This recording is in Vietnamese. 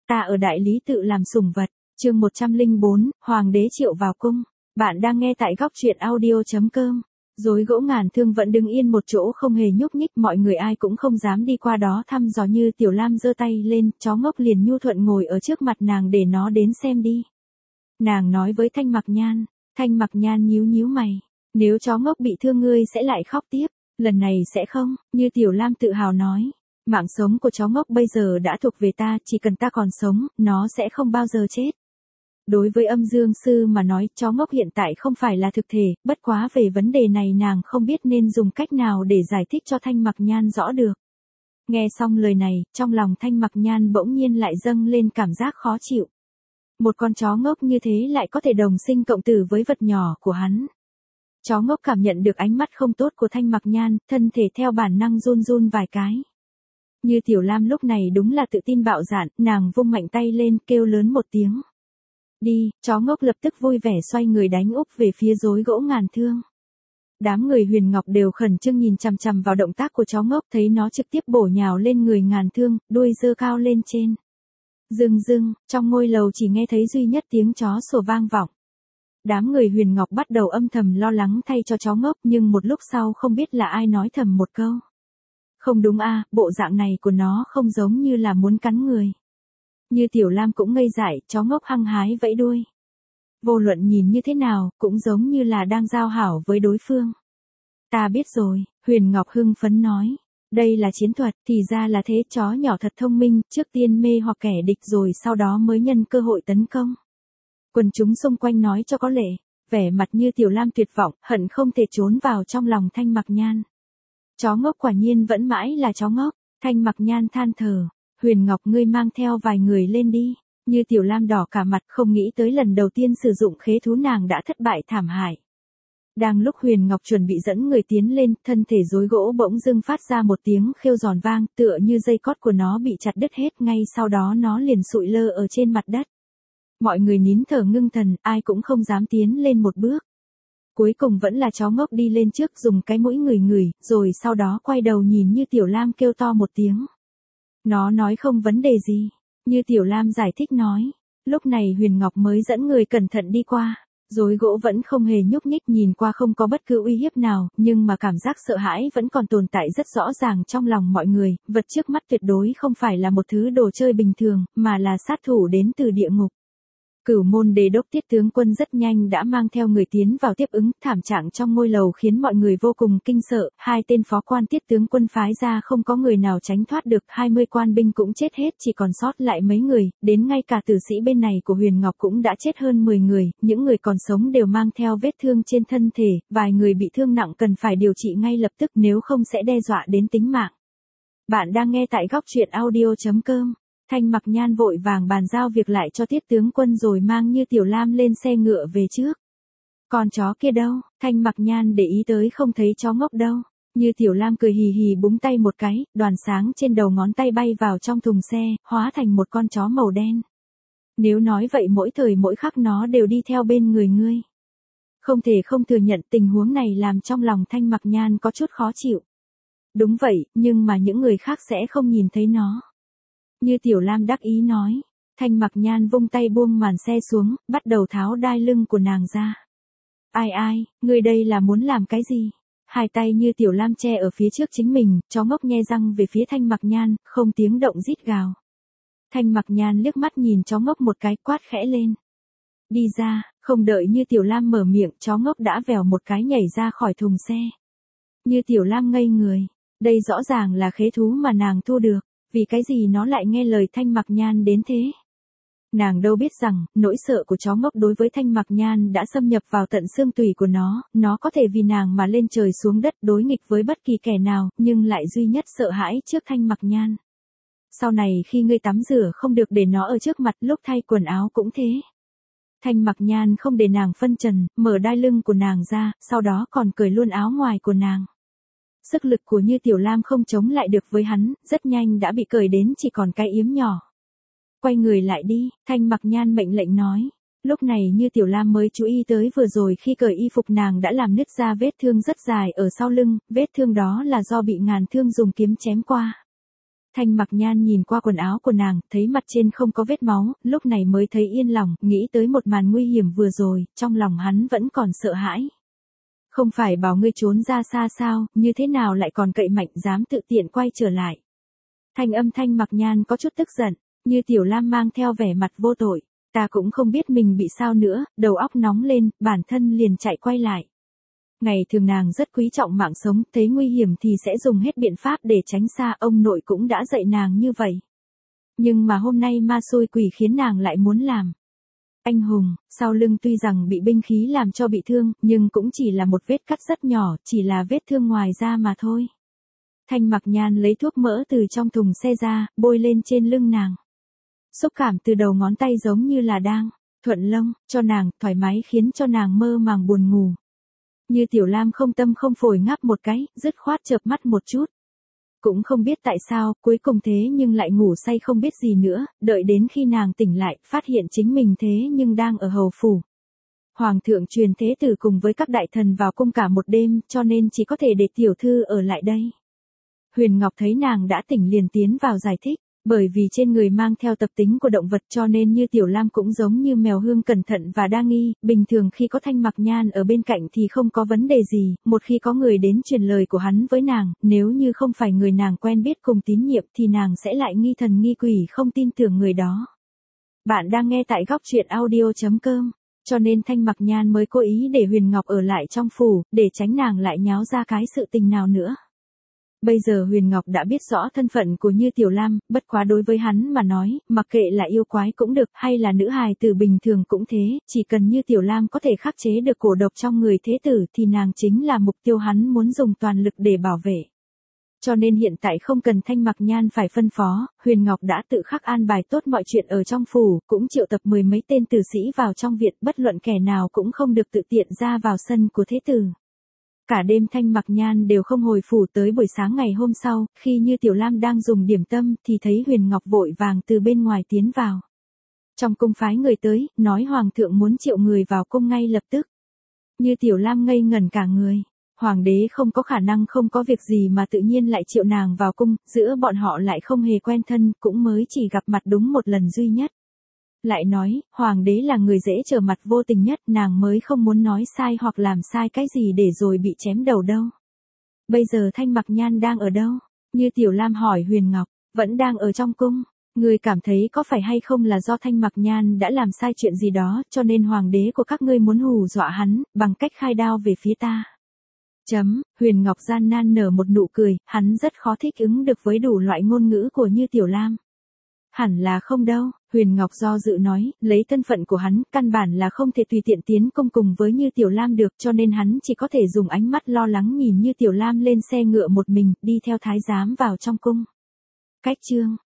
Ta ở đại lý tự làm sủng vật, chương 104, Hoàng đế triệu vào cung. Bạn đang nghe tại góc truyện audio.com. Rối gỗ ngàn thương vẫn đứng yên một chỗ không hề nhúc nhích, mọi người ai cũng không dám đi qua đó thăm dò. Như Tiểu Lam giơ tay lên, chó ngốc liền nhu thuận ngồi ở trước mặt nàng để nó đến xem đi. Nàng nói với Thanh Mặc Nhan. Thanh Mặc Nhan nhíu nhíu mày. Nếu chó ngốc bị thương ngươi sẽ lại khóc tiếp. Lần này sẽ không, như Tiểu Lam tự hào nói. Mạng sống của chó ngốc bây giờ đã thuộc về ta, chỉ cần ta còn sống, nó sẽ không bao giờ chết. Đối với Âm Dương Sư mà nói, chó ngốc hiện tại không phải là thực thể, bất quá về vấn đề này nàng không biết nên dùng cách nào để giải thích cho Thanh Mặc Nhan rõ được. Nghe xong lời này, trong lòng Thanh Mặc Nhan bỗng nhiên lại dâng lên cảm giác khó chịu. Một con chó ngốc như thế lại có thể đồng sinh cộng tử với vật nhỏ của hắn. Chó ngốc cảm nhận được ánh mắt không tốt của Thanh Mặc Nhan, thân thể theo bản năng run run vài cái. Như Tiểu Lam lúc này đúng là tự tin bạo dạn, nàng vung mạnh tay lên kêu lớn một tiếng. Đi, chó ngốc lập tức vui vẻ xoay người đánh úp về phía rối gỗ ngàn thương. Đám người Huyền Ngọc đều khẩn trương nhìn chằm chằm vào động tác của chó ngốc, thấy nó trực tiếp bổ nhào lên người ngàn thương, đuôi giơ cao lên trên. Rừng rừng, trong ngôi lầu chỉ nghe thấy duy nhất tiếng chó sủa vang vọng. Đám người Huyền Ngọc bắt đầu âm thầm lo lắng thay cho chó ngốc, nhưng một lúc sau không biết là ai nói thầm một câu. Không đúng a, bộ dạng này của nó không giống như là muốn cắn người. Như Tiểu Lam cũng ngây dại, chó ngốc hăng hái vẫy đuôi. Vô luận nhìn như thế nào, cũng giống như là đang giao hảo với đối phương. Ta biết rồi, Huyền Ngọc hưng phấn nói. Đây là chiến thuật, thì ra là thế, chó nhỏ thật thông minh, trước tiên mê hoặc kẻ địch rồi sau đó mới nhân cơ hội tấn công. Quần chúng xung quanh nói cho có lệ, vẻ mặt Như Tiểu Lam tuyệt vọng, hận không thể trốn vào trong lòng Thanh Mặc Nhan. Chó ngốc quả nhiên vẫn mãi là chó ngốc, Thanh Mặc Nhan than thở. Huyền Ngọc ngươi mang theo vài người lên đi. Như Tiểu Lam đỏ cả mặt, không nghĩ tới lần đầu tiên sử dụng khế thú nàng đã thất bại thảm hại. Đang lúc Huyền Ngọc chuẩn bị dẫn người tiến lên, thân thể rối gỗ bỗng dưng phát ra một tiếng khêu giòn vang, tựa như dây cót của nó bị chặt đứt hết, ngay sau đó nó liền sụi lơ ở trên mặt đất. Mọi người nín thở ngưng thần, ai cũng không dám tiến lên một bước. Cuối cùng vẫn là chó ngốc đi lên trước, dùng cái mũi ngửi, rồi sau đó quay đầu nhìn Như Tiểu Lam kêu to một tiếng. Nó nói không vấn đề gì. Như Tiểu Lam giải thích nói. Lúc này Huyền Ngọc mới dẫn người cẩn thận đi qua. Rối gỗ vẫn không hề nhúc nhích, nhìn qua không có bất cứ uy hiếp nào, nhưng mà cảm giác sợ hãi vẫn còn tồn tại rất rõ ràng trong lòng mọi người. Vật trước mắt tuyệt đối không phải là một thứ đồ chơi bình thường, mà là sát thủ đến từ địa ngục. Cửu môn đế đốc Tiết tướng quân rất nhanh đã mang theo người tiến vào tiếp ứng, thảm trạng trong ngôi lầu khiến mọi người vô cùng kinh sợ, hai tên phó quan Tiết tướng quân phái ra không có người nào tránh thoát được, 20 quan binh cũng chết hết, chỉ còn sót lại mấy người, đến ngay cả tử sĩ bên này của Huyền Ngọc cũng đã chết hơn 10 người, những người còn sống đều mang theo vết thương trên thân thể, vài người bị thương nặng cần phải điều trị ngay lập tức nếu không sẽ đe dọa đến tính mạng. Bạn đang nghe tại góc truyện audio.com. Thanh Mặc Nhan vội vàng bàn giao việc lại cho Tiết tướng quân rồi mang Như Tiểu Lam lên xe ngựa về trước. Con chó kia đâu? Thanh Mặc Nhan để ý tới không thấy chó ngốc đâu. Như Tiểu Lam cười hì hì búng tay một cái, đoàn sáng trên đầu ngón tay bay vào trong thùng xe, hóa thành một con chó màu đen. Nếu nói vậy mỗi thời mỗi khắc nó đều đi theo bên người ngươi. Không thể không thừa nhận tình huống này làm trong lòng Thanh Mặc Nhan có chút khó chịu. Đúng vậy, nhưng mà những người khác sẽ không nhìn thấy nó. Như Tiểu Lam đắc ý nói. Thanh Mặc Nhan vung tay buông màn xe xuống, bắt đầu tháo đai lưng của nàng ra. Ai, ngươi đây là muốn làm cái gì? Hai tay Như Tiểu Lam che ở phía trước chính mình, chó ngốc nhe răng về phía Thanh Mặc Nhan, không tiếng động rít gào. Thanh Mặc Nhan liếc mắt nhìn chó ngốc một cái, quát khẽ lên. Đi ra, không đợi Như Tiểu Lam mở miệng, chó ngốc đã vèo một cái nhảy ra khỏi thùng xe. Như Tiểu Lam ngây người, đây rõ ràng là khế thú mà nàng thu được. Vì cái gì nó lại nghe lời Thanh Mặc Nhan đến thế? Nàng đâu biết rằng, nỗi sợ của chó ngốc đối với Thanh Mặc Nhan đã xâm nhập vào tận xương tủy của nó có thể vì nàng mà lên trời xuống đất đối nghịch với bất kỳ kẻ nào, nhưng lại duy nhất sợ hãi trước Thanh Mặc Nhan. Sau này khi ngươi tắm rửa không được để nó ở trước mặt, lúc thay quần áo cũng thế. Thanh Mặc Nhan không để nàng phân trần, mở đai lưng của nàng ra, sau đó còn cởi luôn áo ngoài của nàng. Sức lực của Như Tiểu Lam không chống lại được với hắn, rất nhanh đã bị cởi đến chỉ còn cái yếm nhỏ. Quay người lại đi, Thanh Mặc Nhan mệnh lệnh nói. Lúc này Như Tiểu Lam mới chú ý tới vừa rồi khi cởi y phục nàng đã làm nứt ra vết thương rất dài ở sau lưng, vết thương đó là do bị ngàn thương dùng kiếm chém qua. Thanh Mặc Nhan nhìn qua quần áo của nàng, thấy mặt trên không có vết máu, lúc này mới thấy yên lòng, nghĩ tới một màn nguy hiểm vừa rồi, trong lòng hắn vẫn còn sợ hãi. Không phải bảo ngươi trốn ra xa sao, như thế nào lại còn cậy mạnh dám tự tiện quay trở lại. Thanh âm Thanh Mặc Nhan có chút tức giận, Như Tiểu Lam mang theo vẻ mặt vô tội, ta cũng không biết mình bị sao nữa, đầu óc nóng lên, bản thân liền chạy quay lại. Ngày thường nàng rất quý trọng mạng sống, thấy nguy hiểm thì sẽ dùng hết biện pháp để tránh xa, ông nội cũng đã dạy nàng như vậy. Nhưng mà hôm nay ma xui quỷ khiến nàng lại muốn làm. Anh hùng, sau lưng tuy rằng bị binh khí làm cho bị thương, nhưng cũng chỉ là một vết cắt rất nhỏ, chỉ là vết thương ngoài da mà thôi. Thanh Mặc Nhan lấy thuốc mỡ từ trong thùng xe ra, bôi lên trên lưng nàng. Xúc cảm từ đầu ngón tay giống như là đang thuận lông, cho nàng, thoải mái khiến cho nàng mơ màng buồn ngủ. Như Tiểu Lam không tâm không phổi ngáp một cái, dứt khoát chợp mắt một chút. Cũng không biết tại sao, cuối cùng thế nhưng lại ngủ say không biết gì nữa, đợi đến khi nàng tỉnh lại, phát hiện chính mình thế nhưng đang ở hầu phủ. Hoàng thượng truyền thế tử cùng với các đại thần vào cung cả một đêm, cho nên chỉ có thể để tiểu thư ở lại đây. Huyền Ngọc thấy nàng đã tỉnh liền tiến vào giải thích. Bởi vì trên người mang theo tập tính của động vật cho nên Như Tiểu Lam cũng giống như mèo hương cẩn thận và đa nghi, bình thường khi có Thanh Mặc Nhan ở bên cạnh thì không có vấn đề gì, một khi có người đến truyền lời của hắn với nàng, nếu như không phải người nàng quen biết cùng tín nhiệm thì nàng sẽ lại nghi thần nghi quỷ không tin tưởng người đó. Bạn đang nghe tại góc truyện audio.com, cho nên Thanh Mặc Nhan mới cố ý để Huyền Ngọc ở lại trong phủ, để tránh nàng lại nháo ra cái sự tình nào nữa. Bây giờ Huyền Ngọc đã biết rõ thân phận của Như Tiểu Lam, bất quá đối với hắn mà nói, mặc kệ là yêu quái cũng được, hay là nữ hài tử bình thường cũng thế, chỉ cần Như Tiểu Lam có thể khắc chế được cổ độc trong người thế tử thì nàng chính là mục tiêu hắn muốn dùng toàn lực để bảo vệ. Cho nên hiện tại không cần Thanh Mặc Nhan phải phân phó, Huyền Ngọc đã tự khắc an bài tốt mọi chuyện ở trong phủ, cũng triệu tập 10 mấy tên tử sĩ vào trong viện, bất luận kẻ nào cũng không được tự tiện ra vào sân của thế tử. Cả đêm Thanh Mặc Nhan đều không hồi phủ, tới buổi sáng ngày hôm sau, khi Như Tiểu Lam đang dùng điểm tâm thì thấy Huyền Ngọc vội vàng từ bên ngoài tiến vào. Trong cung phái người tới, nói Hoàng thượng muốn triệu người vào cung ngay lập tức. Như Tiểu Lam ngây ngẩn cả người. Hoàng đế không có khả năng không có việc gì mà tự nhiên lại triệu nàng vào cung, giữa bọn họ lại không hề quen thân, cũng mới chỉ gặp mặt đúng một lần duy nhất. Lại nói, Hoàng đế là người dễ trở mặt vô tình nhất, nàng mới không muốn nói sai hoặc làm sai cái gì để rồi bị chém đầu đâu. Bây giờ Thanh Mặc Nhan đang ở đâu? Như Tiểu Lam hỏi Huyền Ngọc, vẫn đang ở trong cung. Ngươi cảm thấy có phải hay không là do Thanh Mặc Nhan đã làm sai chuyện gì đó, cho nên Hoàng đế của các ngươi muốn hù dọa hắn, bằng cách khai đao về phía ta. Huyền Ngọc gian nan nở một nụ cười, hắn rất khó thích ứng được với đủ loại ngôn ngữ của Như Tiểu Lam. Hẳn là không đâu, Huyền Ngọc do dự nói, lấy thân phận của hắn, căn bản là không thể tùy tiện tiến cung cùng với Như Tiểu Lam được, cho nên hắn chỉ có thể dùng ánh mắt lo lắng nhìn Như Tiểu Lam lên xe ngựa một mình, đi theo thái giám vào trong cung. Cách chương